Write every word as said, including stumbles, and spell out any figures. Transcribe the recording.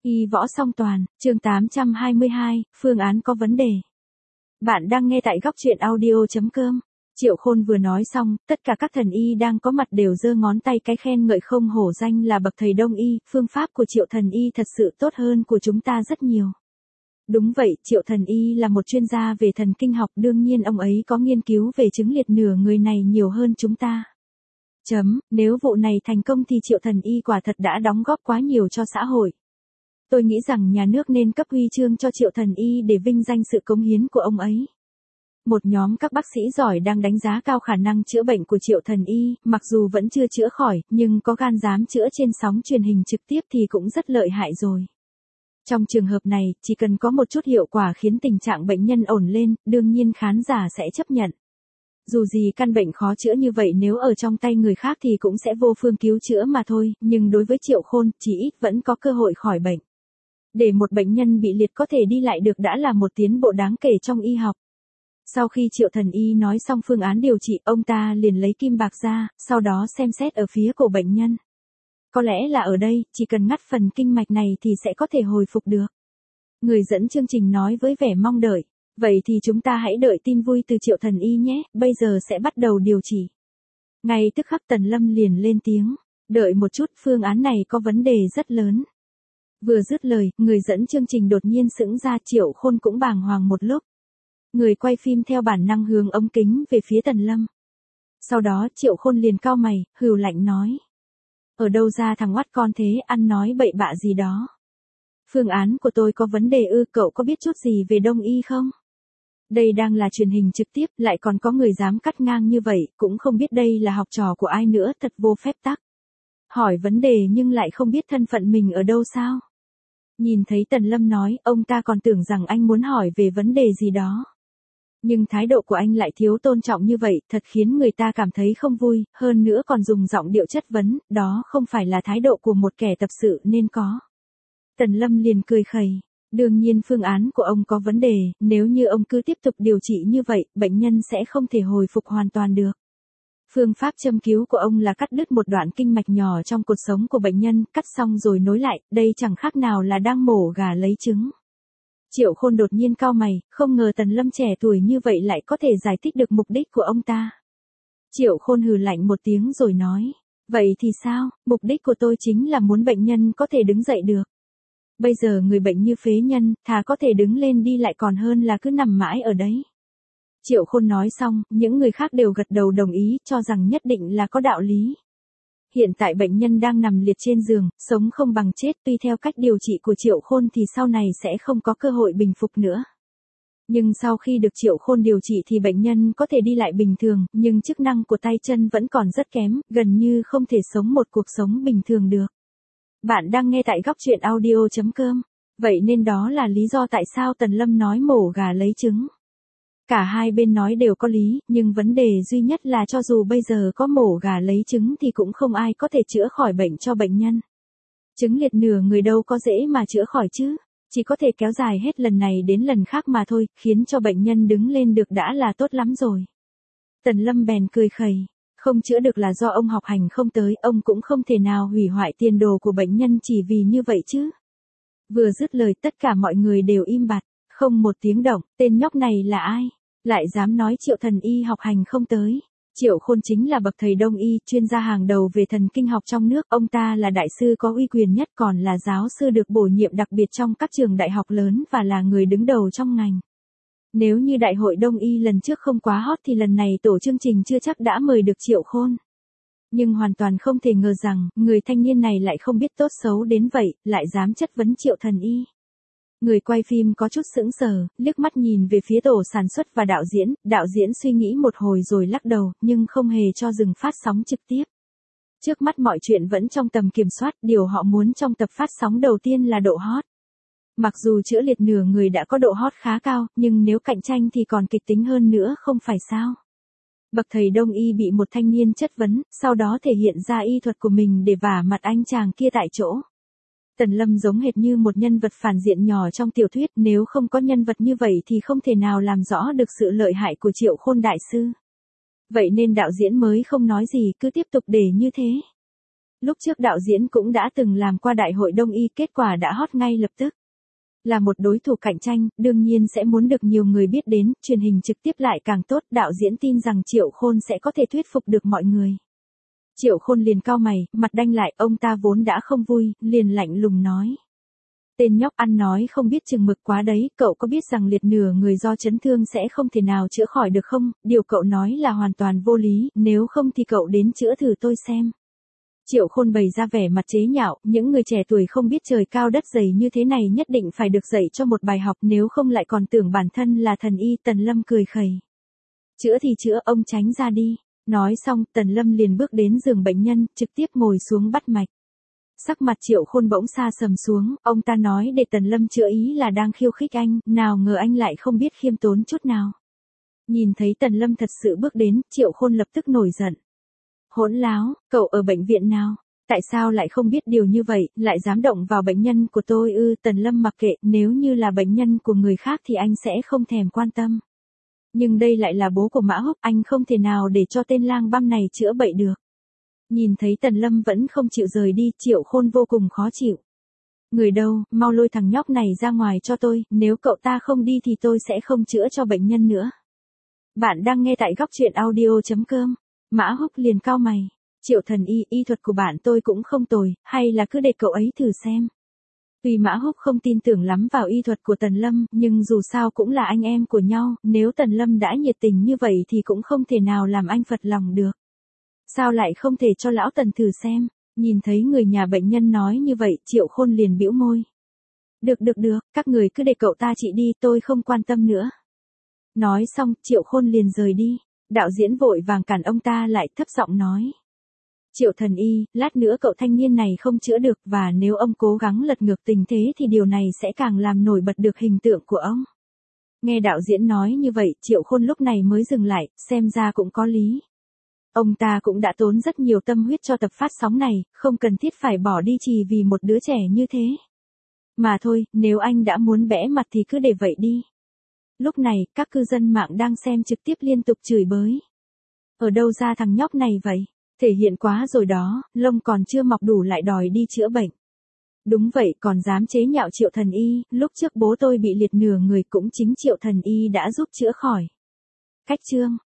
Y võ song toàn, chương tám trăm hai mươi hai, phương án có vấn đề. Bạn đang nghe tại góc truyện audio chấm com. Triệu Khôn vừa nói xong, tất cả các thần y đang có mặt đều giơ ngón tay cái khen ngợi không hổ danh là bậc thầy Đông y, phương pháp của Triệu thần y thật sự tốt hơn của chúng ta rất nhiều. Đúng vậy, Triệu thần y là một chuyên gia về thần kinh học, đương nhiên ông ấy có nghiên cứu về chứng liệt nửa người này nhiều hơn chúng ta. Chấm, nếu vụ này thành công thì Triệu thần y quả thật đã đóng góp quá nhiều cho xã hội. Tôi nghĩ rằng nhà nước nên cấp huy chương cho Triệu thần y để vinh danh sự cống hiến của ông ấy. Một nhóm các bác sĩ giỏi đang đánh giá cao khả năng chữa bệnh của Triệu thần y, mặc dù vẫn chưa chữa khỏi, nhưng có gan dám chữa trên sóng truyền hình trực tiếp thì cũng rất lợi hại rồi. Trong trường hợp này, chỉ cần có một chút hiệu quả khiến tình trạng bệnh nhân ổn lên, đương nhiên khán giả sẽ chấp nhận. Dù gì căn bệnh khó chữa như vậy nếu ở trong tay người khác thì cũng sẽ vô phương cứu chữa mà thôi, nhưng đối với Triệu Khôn, chỉ ít vẫn có cơ hội khỏi bệnh. Để một bệnh nhân bị liệt có thể đi lại được đã là một tiến bộ đáng kể trong y học. Sau khi Triệu thần y nói xong phương án điều trị, ông ta liền lấy kim bạc ra, sau đó xem xét ở phía cổ bệnh nhân. Có lẽ là ở đây, chỉ cần ngắt phần kinh mạch này thì sẽ có thể hồi phục được. Người dẫn chương trình nói với vẻ mong đợi. Vậy thì chúng ta hãy đợi tin vui từ Triệu thần y nhé, bây giờ sẽ bắt đầu điều trị. Ngay tức khắc Tần Lâm liền lên tiếng. Đợi một chút, phương án này có vấn đề rất lớn. Vừa dứt lời, người dẫn chương trình đột nhiên sững ra, Triệu Khôn cũng bàng hoàng một lúc. Người quay phim theo bản năng hướng ống kính về phía Tần Lâm. Sau đó Triệu Khôn liền cau mày, hừ lạnh nói. Ở đâu ra thằng oắt con thế, ăn nói bậy bạ gì đó. Phương án của tôi có vấn đề ư, cậu có biết chút gì về Đông y không? Đây đang là truyền hình trực tiếp, lại còn có người dám cắt ngang như vậy, cũng không biết đây là học trò của ai nữa, thật vô phép tắc. Hỏi vấn đề nhưng lại không biết thân phận mình ở đâu sao? Nhìn thấy Tần Lâm nói, ông ta còn tưởng rằng anh muốn hỏi về vấn đề gì đó. Nhưng thái độ của anh lại thiếu tôn trọng như vậy, thật khiến người ta cảm thấy không vui, hơn nữa còn dùng giọng điệu chất vấn, đó không phải là thái độ của một kẻ tập sự nên có. Tần Lâm liền cười khẩy. Đương nhiên phương án của ông có vấn đề, nếu như ông cứ tiếp tục điều trị như vậy, bệnh nhân sẽ không thể hồi phục hoàn toàn được. Phương pháp châm cứu của ông là cắt đứt một đoạn kinh mạch nhỏ trong cột sống của bệnh nhân, cắt xong rồi nối lại, đây chẳng khác nào là đang mổ gà lấy trứng. Triệu Khôn đột nhiên cau mày, không ngờ Tần Lâm trẻ tuổi như vậy lại có thể giải thích được mục đích của ông ta. Triệu Khôn hừ lạnh một tiếng rồi nói, vậy thì sao, mục đích của tôi chính là muốn bệnh nhân có thể đứng dậy được. Bây giờ người bệnh như phế nhân, thà có thể đứng lên đi lại còn hơn là cứ nằm mãi ở đấy. Triệu Khôn nói xong, những người khác đều gật đầu đồng ý, cho rằng nhất định là có đạo lý. Hiện tại bệnh nhân đang nằm liệt trên giường, sống không bằng chết, tuy theo cách điều trị của Triệu Khôn thì sau này sẽ không có cơ hội bình phục nữa. Nhưng sau khi được Triệu Khôn điều trị thì bệnh nhân có thể đi lại bình thường, nhưng chức năng của tay chân vẫn còn rất kém, gần như không thể sống một cuộc sống bình thường được. Bạn đang nghe tại góc truyện audio chấm com. Vậy nên đó là lý do tại sao Tần Lâm nói mổ gà lấy trứng. Cả hai bên nói đều có lý, nhưng vấn đề duy nhất là cho dù bây giờ có mổ gà lấy trứng thì cũng không ai có thể chữa khỏi bệnh cho bệnh nhân. Trứng liệt nửa người đâu có dễ mà chữa khỏi chứ, chỉ có thể kéo dài hết lần này đến lần khác mà thôi, khiến cho bệnh nhân đứng lên được đã là tốt lắm rồi. Tần Lâm bèn cười khẩy. Không chữa được là do ông học hành không tới, ông cũng không thể nào hủy hoại tiền đồ của bệnh nhân chỉ vì như vậy chứ. Vừa dứt lời tất cả mọi người đều im bặt, không một tiếng động, tên nhóc này là ai? Lại dám nói Triệu thần y học hành không tới. Triệu Khôn chính là bậc thầy Đông y, chuyên gia hàng đầu về thần kinh học trong nước, ông ta là đại sư có uy quyền nhất còn là giáo sư được bổ nhiệm đặc biệt trong các trường đại học lớn và là người đứng đầu trong ngành. Nếu như đại hội Đông y lần trước không quá hot thì lần này tổ chương trình chưa chắc đã mời được Triệu Khôn. Nhưng hoàn toàn không thể ngờ rằng, người thanh niên này lại không biết tốt xấu đến vậy, lại dám chất vấn Triệu thần y. Người quay phim có chút sững sờ, liếc mắt nhìn về phía tổ sản xuất và đạo diễn, đạo diễn suy nghĩ một hồi rồi lắc đầu, nhưng không hề cho dừng phát sóng trực tiếp. Trước mắt mọi chuyện vẫn trong tầm kiểm soát, điều họ muốn trong tập phát sóng đầu tiên là độ hot. Mặc dù chữa liệt nửa người đã có độ hot khá cao, nhưng nếu cạnh tranh thì còn kịch tính hơn nữa không phải sao. Bậc thầy Đông y bị một thanh niên chất vấn, sau đó thể hiện ra y thuật của mình để vả mặt anh chàng kia tại chỗ. Tần Lâm giống hệt như một nhân vật phản diện nhỏ trong tiểu thuyết, nếu không có nhân vật như vậy thì không thể nào làm rõ được sự lợi hại của Triệu Khôn đại sư. Vậy nên đạo diễn mới không nói gì, cứ tiếp tục để như thế. Lúc trước đạo diễn cũng đã từng làm qua đại hội đông y, kết quả đã hot ngay lập tức. Là một đối thủ cạnh tranh, đương nhiên sẽ muốn được nhiều người biết đến, truyền hình trực tiếp lại càng tốt, đạo diễn tin rằng Triệu Khôn sẽ có thể thuyết phục được mọi người. Triệu Khôn liền cau mày, mặt đanh lại, ông ta vốn đã không vui, liền lạnh lùng nói. Tên nhóc ăn nói không biết chừng mực quá đấy, cậu có biết rằng liệt nửa người do chấn thương sẽ không thể nào chữa khỏi được không, điều cậu nói là hoàn toàn vô lý, nếu không thì cậu đến chữa thử tôi xem. Triệu Khôn bày ra vẻ mặt chế nhạo, những người trẻ tuổi không biết trời cao đất dày như thế này nhất định phải được dạy cho một bài học, nếu không lại còn tưởng bản thân là thần y. Tần Lâm cười khẩy. Chữa thì chữa, ông tránh ra đi. Nói xong, Tần Lâm liền bước đến giường bệnh nhân, trực tiếp ngồi xuống bắt mạch. Sắc mặt Triệu Khôn bỗng sa sầm xuống, ông ta nói để Tần Lâm chữa ý là đang khiêu khích anh, nào ngờ anh lại không biết khiêm tốn chút nào. Nhìn thấy Tần Lâm thật sự bước đến, Triệu Khôn lập tức nổi giận. Hỗn láo, cậu ở bệnh viện nào? Tại sao lại không biết điều như vậy, lại dám động vào bệnh nhân của tôi ư? Tần Lâm mặc kệ, nếu như là bệnh nhân của người khác thì anh sẽ không thèm quan tâm. Nhưng đây lại là bố của Mã Húc, anh không thể nào để cho tên lang băm này chữa bậy được. Nhìn thấy Tần Lâm vẫn không chịu rời đi, Triệu Khôn vô cùng khó chịu. Người đâu, mau lôi thằng nhóc này ra ngoài cho tôi, nếu cậu ta không đi thì tôi sẽ không chữa cho bệnh nhân nữa. Bạn đang nghe tại góc truyện audio chấm com. Mã Húc liền cau mày. Triệu thần y, y thuật của bạn tôi cũng không tồi, hay là cứ để cậu ấy thử xem. Tuy Mã Húc không tin tưởng lắm vào y thuật của Tần Lâm, nhưng dù sao cũng là anh em của nhau, nếu Tần Lâm đã nhiệt tình như vậy thì cũng không thể nào làm anh phật lòng được. Sao lại không thể cho lão Tần thử xem? Nhìn thấy người nhà bệnh nhân nói như vậy, Triệu Khôn liền bĩu môi. Được được được, các người cứ để cậu ta trị đi, tôi không quan tâm nữa. Nói xong, Triệu Khôn liền rời đi. Đạo diễn vội vàng cản ông ta lại, thấp giọng nói. Triệu thần y, lát nữa cậu thanh niên này không chữa được, và nếu ông cố gắng lật ngược tình thế thì điều này sẽ càng làm nổi bật được hình tượng của ông. Nghe đạo diễn nói như vậy, Triệu Khôn lúc này mới dừng lại, xem ra cũng có lý. Ông ta cũng đã tốn rất nhiều tâm huyết cho tập phát sóng này, không cần thiết phải bỏ đi chỉ vì một đứa trẻ như thế. Mà thôi, nếu anh đã muốn bẽ mặt thì cứ để vậy đi. Lúc này, các cư dân mạng đang xem trực tiếp liên tục chửi bới. Ở đâu ra thằng nhóc này vậy? Thể hiện quá rồi đó, lông còn chưa mọc đủ lại đòi đi chữa bệnh. Đúng vậy, còn dám chế nhạo Triệu thần y, lúc trước bố tôi bị liệt nửa người cũng chính Triệu thần y đã giúp chữa khỏi. Cách chương